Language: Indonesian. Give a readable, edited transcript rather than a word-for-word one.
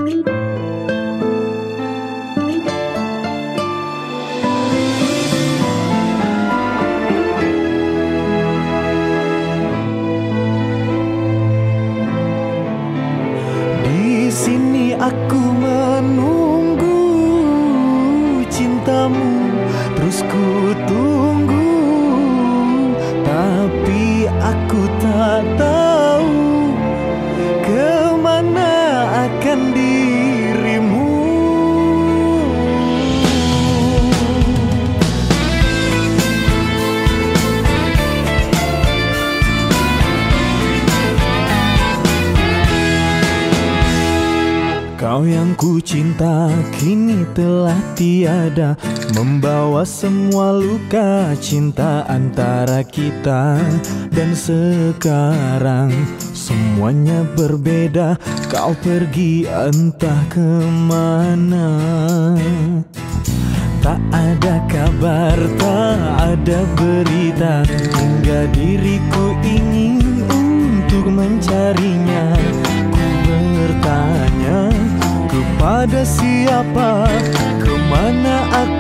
Di sini aku menunggu cintamu, terus ku tunggu, tapi aku tak tahu kemana akan dirimu. Kau yang ku cinta kini telah tiada, membawa semua luka cinta antara kita. Dan sekarang semuanya berbeda, kau pergi entah kemana. Tak ada kabar, tak ada berita, hingga diriku ingin untuk mencarinya. Ku bertanya, kepada siapa, kemana aku